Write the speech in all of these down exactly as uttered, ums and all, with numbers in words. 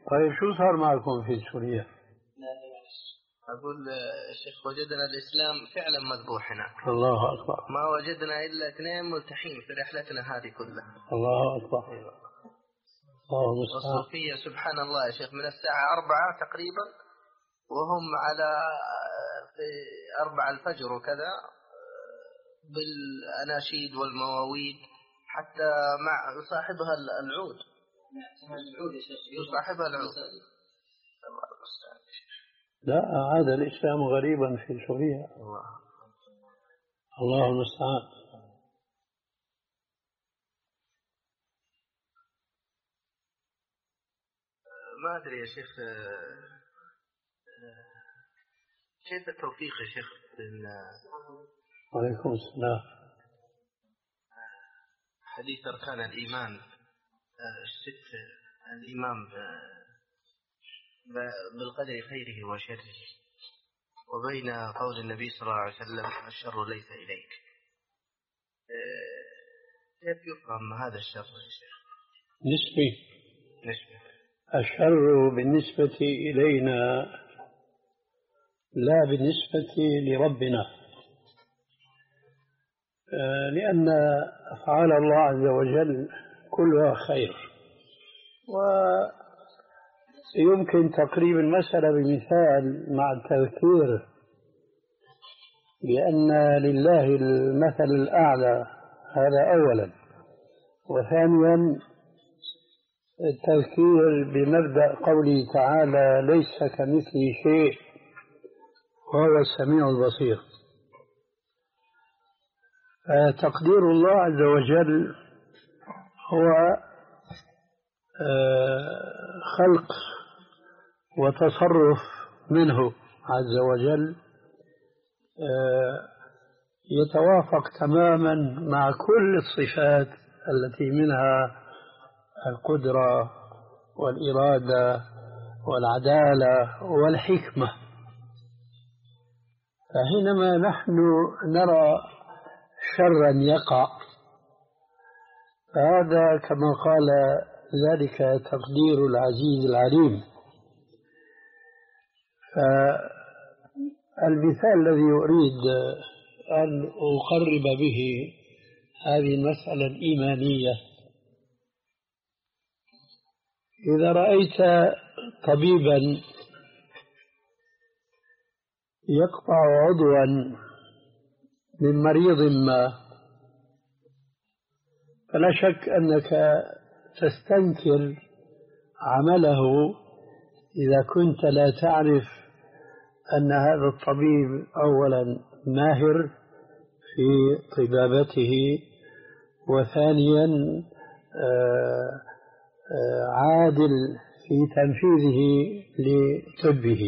طيب شو صار معكم في سوريا؟ أقول الشيخ وجدنا الإسلام فعلا مذبوح هناك. الله أكبر. ما وجدنا إلا اثنين ملتحين في رحلتنا هذه كلها. الله أكبر. الله المستعان. والصوفية سبحان الله يا شيخ من الساعة أربعة تقريبا وهم على في أربع الفجر وكذا بالأناشيد والمواويل حتى مع صاحبها العود. صاحبها العود. لا عاد الإسلام غريبا في سوريا. الله الله المستعان. ما أدري يا شيخ كيف التوفيق يا شيخ بين وعليكم السلام. حديث أركان الإيمان الست الإيمان بالقدر خيره وشره وبين قول النبي صلى الله عليه وسلم الشر ليس إليك، كيف يفهم هذا الشر يا شيخ؟ نسبي. نسبي. الشر بالنسبة إلينا لا بالنسبة لربنا، لأن أفعال الله عز وجل كلها خير. ويمكن تقريب المسألة بمثال مع التذكير بأن لله المثل الأعلى، هذا أولا. وثانيا التذكير بمبدأ قوله تعالى ليس كمثله شيء وهو السميع البصير. تقدير الله عز وجل هو خلق وتصرف منه عز وجل يتوافق تماما مع كل الصفات التي منها القدرة والإرادة والعدالة والحكمة. فحينما نحن نرى شرا يقع فهذا كما قال ذلك تقدير العزيز العليم. فالمثال الذي أريد أن أقرب به هذه المسألة الإيمانية، إذا رأيت طبيبا يقطع عضوا من مريض ما فلا شك أنك تستنكر عمله إذا كنت لا تعرف أن هذا الطبيب أولا ماهر في طبابته، وثانيا عادل في تنفيذه لطبه.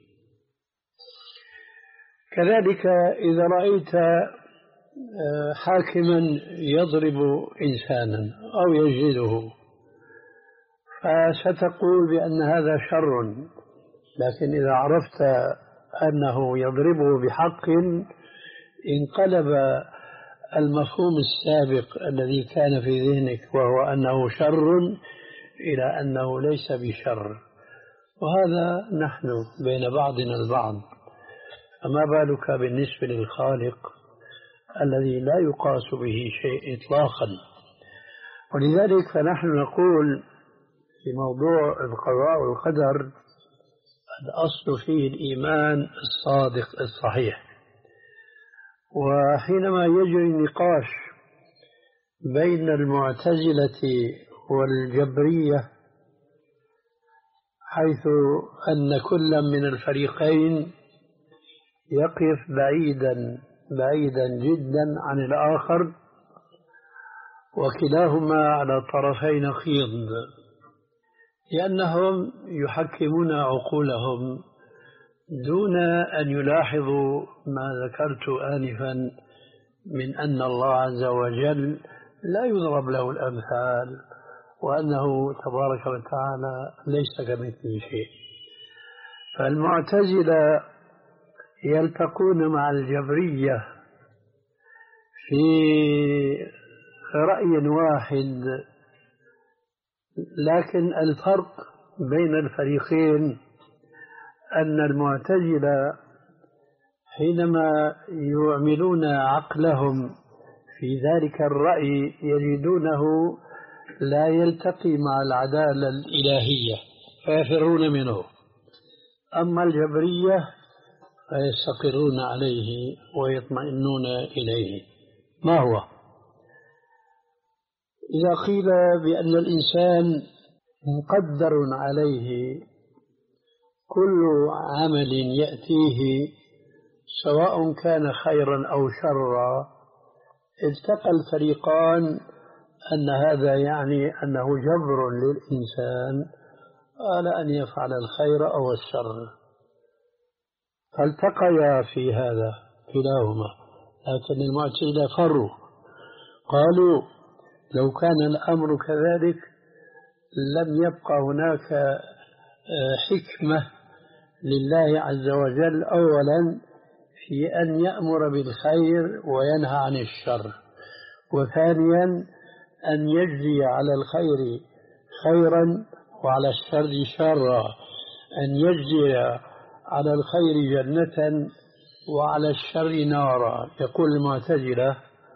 كذلك إذا رأيت حاكما يضرب إنسانا أو يجلده فستقول بأن هذا شر، لكن إذا عرفت أنه يضربه بحق انقلب المفهوم السابق الذي كان في ذهنك وهو أنه شر إلى أنه ليس بشر. وهذا نحن بين بعضنا البعض، فما بالك بالنسبة للخالق الذي لا يقاس به شيء إطلاقا. ولذلك فنحن نقول في موضوع القضاء والقدر الأصل فيه الإيمان الصادق الصحيح. وحينما يجري النقاش بين المعتزلة والجبرية حيث أن كل من الفريقين يقف بعيدا بعيدا جدا عن الآخر وكلاهما على طرفي نقيض، لأنهم يحكمون عقولهم دون أن يلاحظوا ما ذكرت آنفا من أن الله عز وجل لا يضرب له الأمثال وأنه تبارك وتعالى ليس كمثله شيء. فالمعتزلة يلتقون مع الجبرية في رأي واحد، لكن الفرق بين الفريقين أن المعتزلة حينما يعملون عقلهم في ذلك الرأي يجدونه لا يلتقي مع العدالة الإلهية فيفرون منه، أما الجبرية فيستقرون عليه ويطمئنون إليه. ما هو؟ إذا قيل بأن الإنسان مقدر عليه كل عمل يأتيه سواء كان خيرا أو شرا، التقى الفريقان أن هذا يعني أنه جبر للإنسان على أن يفعل الخير أو الشر، فالتقيا في هذا كلاهما. لكن المعتزلة فروا، قالوا لو كان الأمر كذلك لم يبقى هناك حكمة لله عز وجل أولا في أن يأمر بالخير وينهى عن الشر، وثانيا أن يجزي على الخير خيرا وعلى الشر شرا، أن يجزي على الخير جنة وعلى الشر نارا. يقول المعتزلة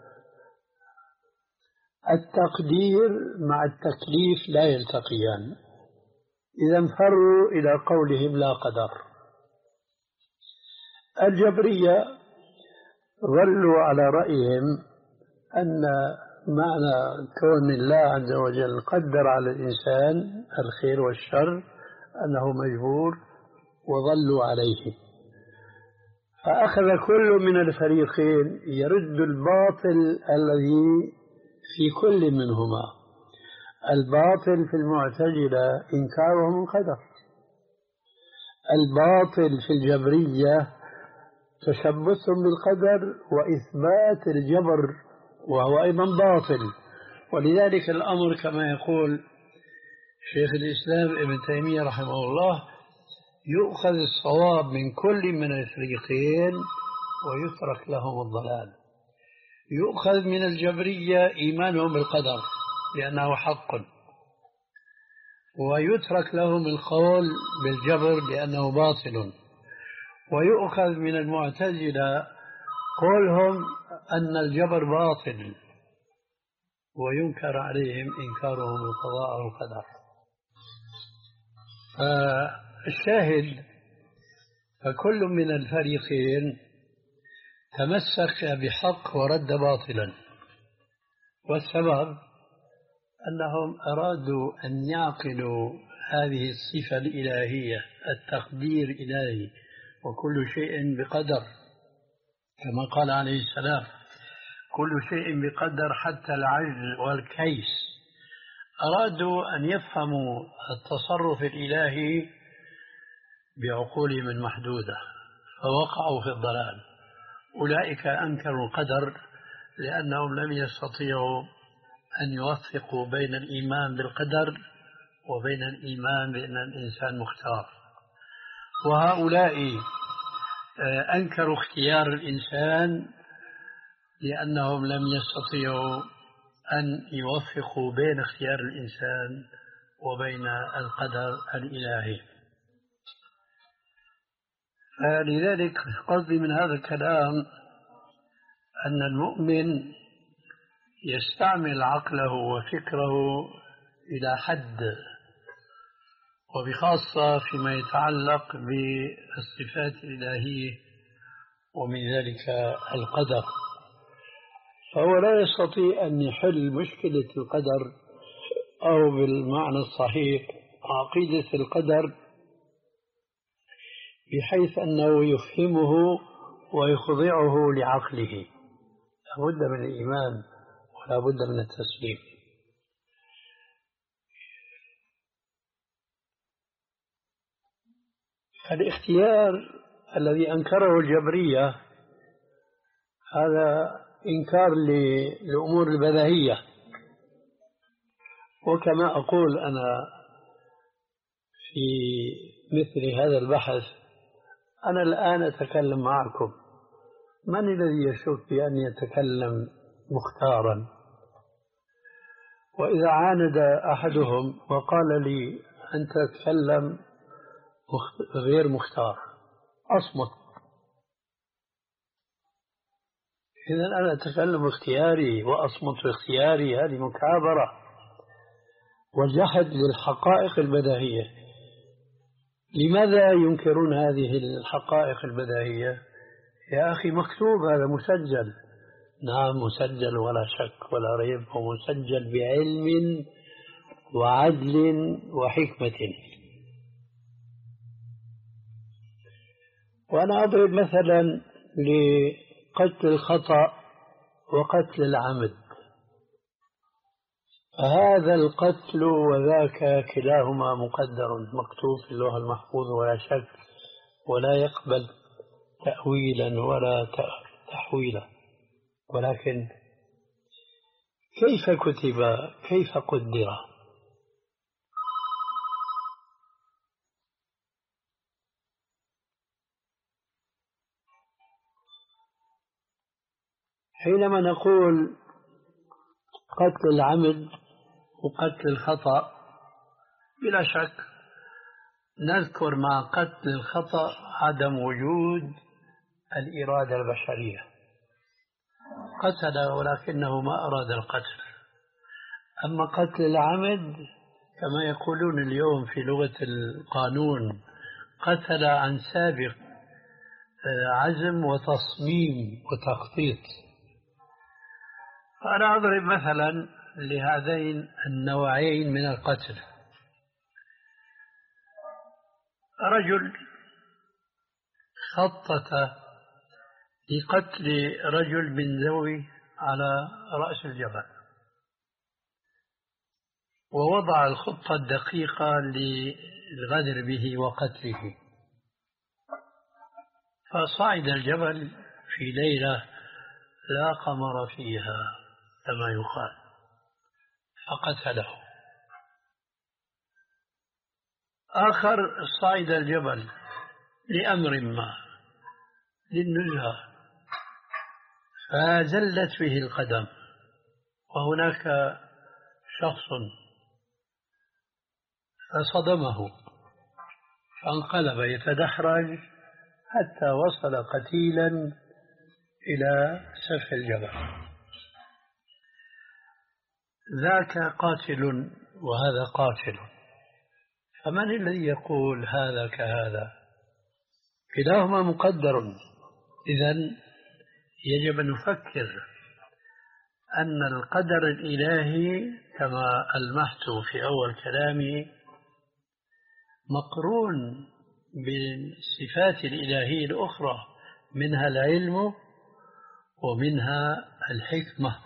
التقدير مع التكليف لا يلتقيان، إذا انفروا إلى قولهم لا قدر. الجبرية ظلوا على رأيهم أن معنى كون الله عز وجل قدر على الإنسان الخير والشر أنه مجبور، وظلوا عليه. فأخذ كل من الفريقين يرد الباطل الذي في كل منهما. الباطل في المعتزلة إنكارهم القدر، الباطل في الجبرية تشبثهم بالقدر وإثبات الجبر، وهو أيضا باطل. ولذلك الأمر كما يقول شيخ الإسلام ابن تيمية رحمه الله يؤخذ الصواب من كل من الفريقين ويترك لهم الضلال. يؤخذ من الجبرية إيمانهم بالقدر لأنه حق، ويترك لهم القول بالجبر لأنه باطل. ويؤخذ من المعتزلة قولهم أن الجبر باطل وينكر عليهم إنكارهم القضاء والقدر. فالشاهد فكل من الفريقين تمسك بحق ورد باطلا، والسبب أنهم أرادوا أن يعقلوا هذه الصفة الإلهية، التقدير إلهي وكل شيء بقدر، كما قال عليه السلام كل شيء بقدر حتى العجز والكيس. أرادوا أن يفهموا التصرف الإلهي بعقولهم المحدودة فوقعوا في الضلال. أولئك أنكروا القدر لأنهم لم يستطيعوا أن يوفقوا بين الإيمان بالقدر وبين الإيمان بأن الإنسان مختار. وهؤلاء أنكروا اختيار الإنسان لأنهم لم يستطيعوا أن يوفقوا بين اختيار الإنسان وبين القدر الإلهي. فلذلك قصدي من هذا الكلام أن المؤمن يستعمل عقله وفكره إلى حد، وبخاصة فيما يتعلق بالصفات الإلهية ومن ذلك القدر. فهو لا يستطيع أن يحل مشكلة القدر أو بالمعنى الصحيح عقيدة القدر بحيث أنه يفهمه ويخضعه لعقله. لا بد من الإيمان ولا بد من التسليم. فالاختيار الذي أنكره الجبرية هذا إنكار للأمور البديهية. وكما أقول أنا في مثل هذا البحث، أنا الآن أتكلم معكم، من الذي يشك بأن يتكلم مختارا؟ وإذا عاند أحدهم وقال لي أنت تتكلم غير مختار، أصمت. إذا أنا أتكلم اختياري وأصمت اختياري، هذه مكابرة وجحد للحقائق البديهية. لماذا ينكرون هذه الحقائق البديهية؟ يا أخي مكتوب، هذا مسجل. نعم مسجل ولا شك ولا ريب، ومسجل بعلم وعدل وحكمة. وأنا أضرب مثلا لقتل الخطأ وقتل العمد. فهذا القتل وذاك كلاهما مقدر مكتوب في اللوح المحفوظ ولا شك، ولا يقبل تأويلا ولا تحويلا. ولكن كيف كتب، كيف قدر؟ حينما نقول قتل العمد وقتل الخطأ، بلا شك نذكر مع قتل الخطأ عدم وجود الإرادة البشرية. قتل ولكنه ما أراد القتل. أما قتل العمد كما يقولون اليوم في لغة القانون، قتل عن سابق عزم وتصميم وتخطيط. فأنا أضرب مثلا لهذين النوعين من القتل. رجل خطط لقتل رجل من ذوي على رأس الجبل، ووضع الخطة الدقيقة للغدر به وقتله. فصعد الجبل في ليلة لا قمر فيها كما يقال، فقتله. آخر صعد الجبل لأمر ما، للنزهة، فزلت به القدم، وهناك شخص فصدمه، فانقلب يتدحرج حتى وصل قتيلا إلى سفح الجبل. ذاك قاتل وهذا قاتل، فمن الذي يقول هذا كهذا؟ كلاهما مقدر. إذن يجب أن نفكر أن القدر الإلهي كما ألمحت في أول كلامي مقرون بالصفات الإلهية الأخرى، منها العلم ومنها الحكمة.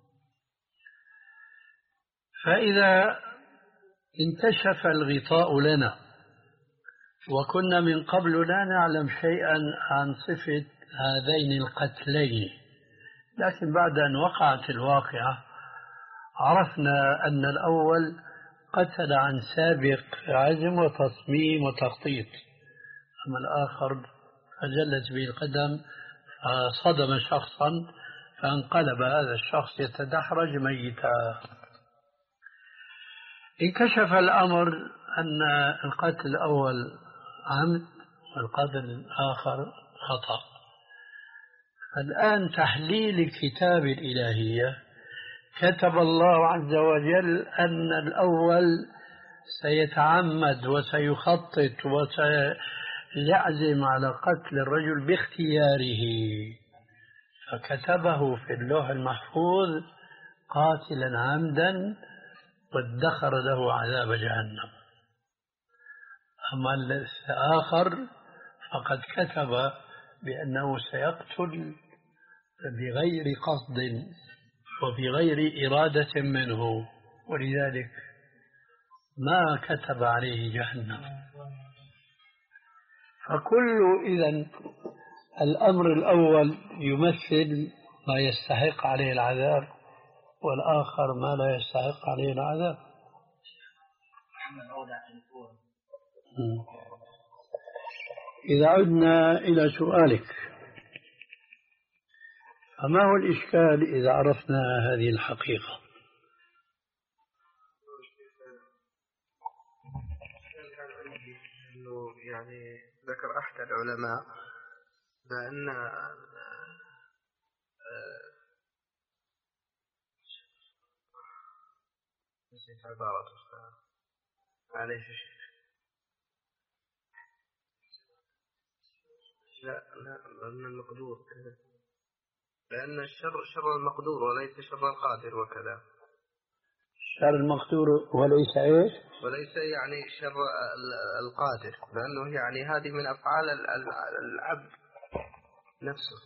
فإذا انتشف الغطاء لنا وكنا من قبل لا نعلم شيئا عن صفة هذين القتلين، لكن بعد أن وقعت الواقعة عرفنا أن الأول قتل عن سابق عزم وتصميم وتخطيط، أما الآخر فجلت به القدم فصدم شخصا فانقلب هذا الشخص يتدحرج ميتا. انكشف الأمر أن القتل الأول عمد والقتل الآخر خطأ. الآن تحليل الكتاب الإلهية، كتب الله عز وجل أن الأول سيتعمد وسيخطط وسيعزم على قتل الرجل باختياره، فكتبه في اللوح المحفوظ قاتلا عمدا وادخر له عذاب جهنم. أما الآخر فقد كتب بأنه سيقتل بغير قصد وبغير إرادة منه، ولذلك ما كتب عليه جهنم. فكل إذن الأمر الأول يمثل ما يستحق عليه العذاب، والآخر ما لا يستحق عليه العذاب. إذا عدنا إلى سؤالك، فما هو الإشكال إذا عرفنا هذه الحقيقة؟ إنه يعني ذكر أحد العلماء بأن نسيت عبارته معليش شيخ. لا لا لأن المقدور كذا، لأن الشر شر المقدور وليس شر القادر وكذا. شر المقدور وليس إيش؟ وليس يعني شر القادر، لأنه يعني هذه من أفعال العبد نفسه.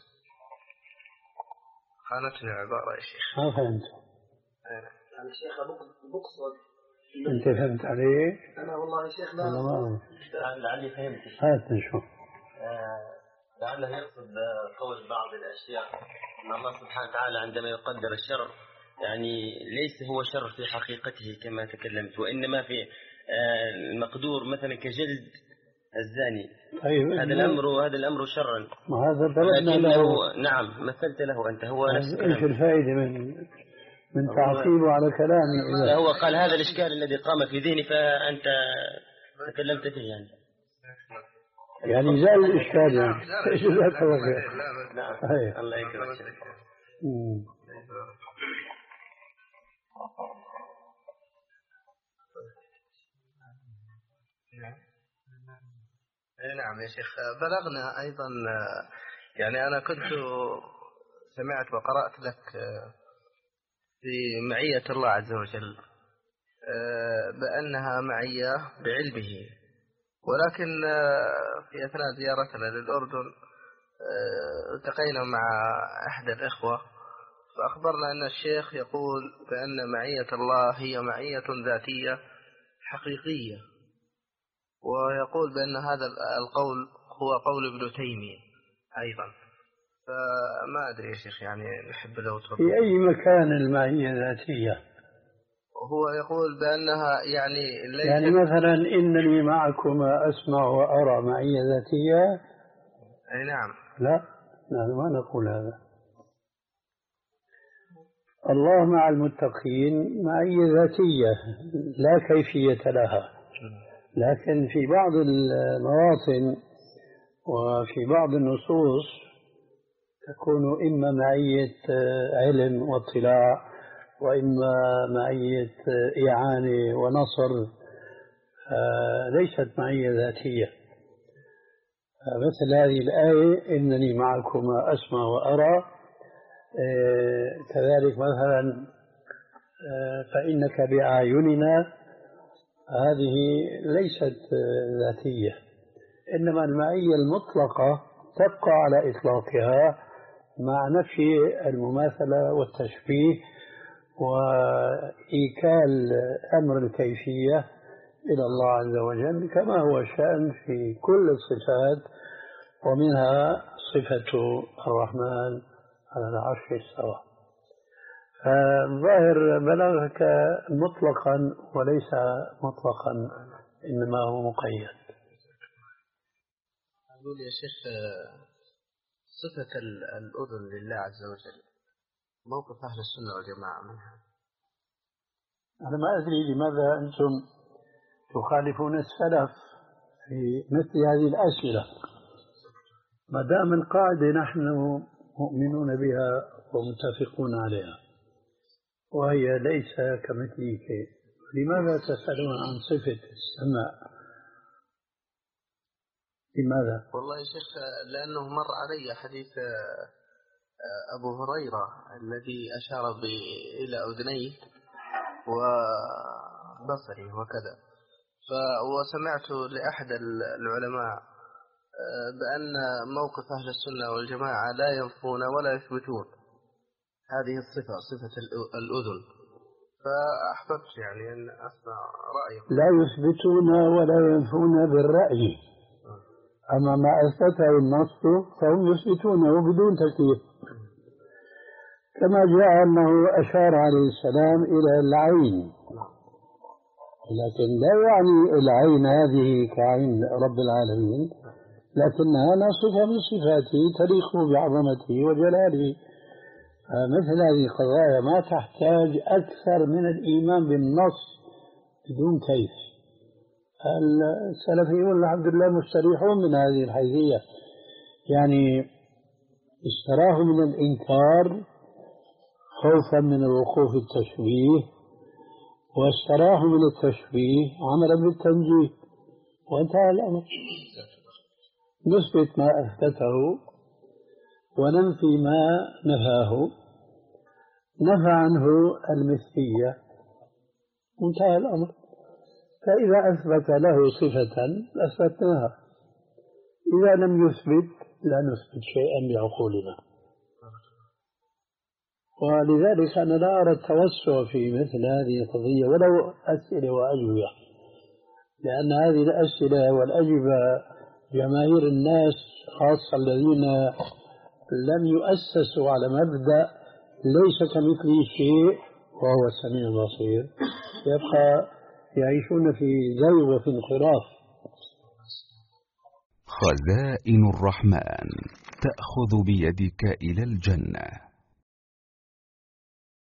خانتني العبارة يا شيخ. ما فهمت. أنا شيخ بقصد. أنت فهمت عليه؟ أنا والله يا شيخ لا. لعلي فهمت. هات نشوف. آه لعله يقصد قول بعض الأشياء أن الله سبحانه وتعالى عندما يقدر الشر يعني ليس هو شر في حقيقته كما تكلمت، وإنما في آه المقدور مثلا كجلد الزاني. طيب هذا الأمر وهذا الأمر شرا. ما هذا ضربنا له. نعم مثلت له أنت، هو نفس الكلام. إيش الفائدة من من تعقيبه على كلامي؟ إذا هو قال هذا الإشكال الذي قام في ذهني فأنت تكلمت فيه يعني. يعني زال الإشكال يعني. إيش ذاك هو غير. نعم الله يكرمك. نعم يا شيخ. بلغنا أيضا يعني أنا كنت سمعت وقرأت لك في معية الله عز وجل بأنها معية بعلمه، ولكن في أثناء زيارتنا للأردن التقينا مع أحد الإخوة فأخبرنا أن الشيخ يقول بأن معية الله هي معية ذاتية حقيقية، ويقول بأن هذا القول هو قول ابن تيمية أيضا. فما أدري يا شيخ يعني نحب لو تفضل. في أي مكان المعية ذاتية؟ هو يقول بأنها يعني ليس يعني مثلا إنني معكما أسمع وأرى معية ذاتية. أي نعم. لا نحن ما نقول هذا. الله مع المتقين معية ذاتية لا كيفية لها، لكن في بعض المواطن وفي بعض النصوص تكون إما معية علم واطلاع وإما معية إعانة ونصر، ليست معية ذاتية. مثل هذه الآية إنني معكما أسمع وأرى، كذلك مثلا فإنك بأعيننا، هذه ليست ذاتية، إنما المعية المطلقة تبقى على إطلاقها مع نفي المماثلة والتشبيه وإيكال أمر الكيفية إلى الله عز وجل كما هو الشأن في كل الصفات، ومنها صفة الرحمن على العرش استوى. فالظاهر بلغك مطلقا وليس مطلقا، إنما هو مقيد. أقول يا شيخ صفة الأذن لله عز وجل موقف أهل السنة والجماعة منها. أنا ما أدري لماذا أنتم تخالفون السلف في مثل هذه الأسئلة، ما دام القاعدة نحن مؤمنون بها ومتفقون عليها وهي ليس كمثله شيء، لماذا تسألون عن صفة السماء؟ لماذا؟ والله يا شيخ لأنه مر علي حديث أبو هريرة الذي أشار إلى أذنيه وبصره وكذا، وسمعت لأحد العلماء بأن موقف أهل السنة والجماعة لا ينفون ولا يثبتون هذه الصفة، صفة الأذن، فأحببت يعني أن أسمع رأيكم. لا يثبتون ولا ينفون بالرأي، أما ما أثبته النص فهم يثبتونه بدون تكليف، كما جاء أنه أشار عليه السلام إلى العين، لكن لا يعني العين هذه كعين رب العالمين، لكنها صفة من صفاته تليق بعظمته وجلاله. مثل هذه القضايا ما تحتاج أكثر من الإيمان بالنص بدون كيف، السلفيون الحمد لله مستريحون من هذه الحيثية، يعني اشتراه من الإنكار خوفا من الوقوف التشبيه، واشتراه من التشبيه عملا بالتنجيه، وانتهى الأمر. نثبت ما أثبته وننفي ما نفاه، نفى عنه المثلية، وانتهى الأمر. فإذا أثبت له صفة أثبتناها، إذا لم يثبت لا نثبت شيئا بعقولنا. ولذلك أنا لا أرى التوسع في مثل هذه القضية ولو أسئلة وأجوبة، لأن هذه الأسئلة والأجوبة جماهير الناس خاصة الذين لم يؤسسوا على مبدأ ليس كمثله شيء وهو السميع البصير، يبقى يعيشون في زيغ وفي انحراف. خزائن الرحمن تأخذ بيدك إلى الجنة.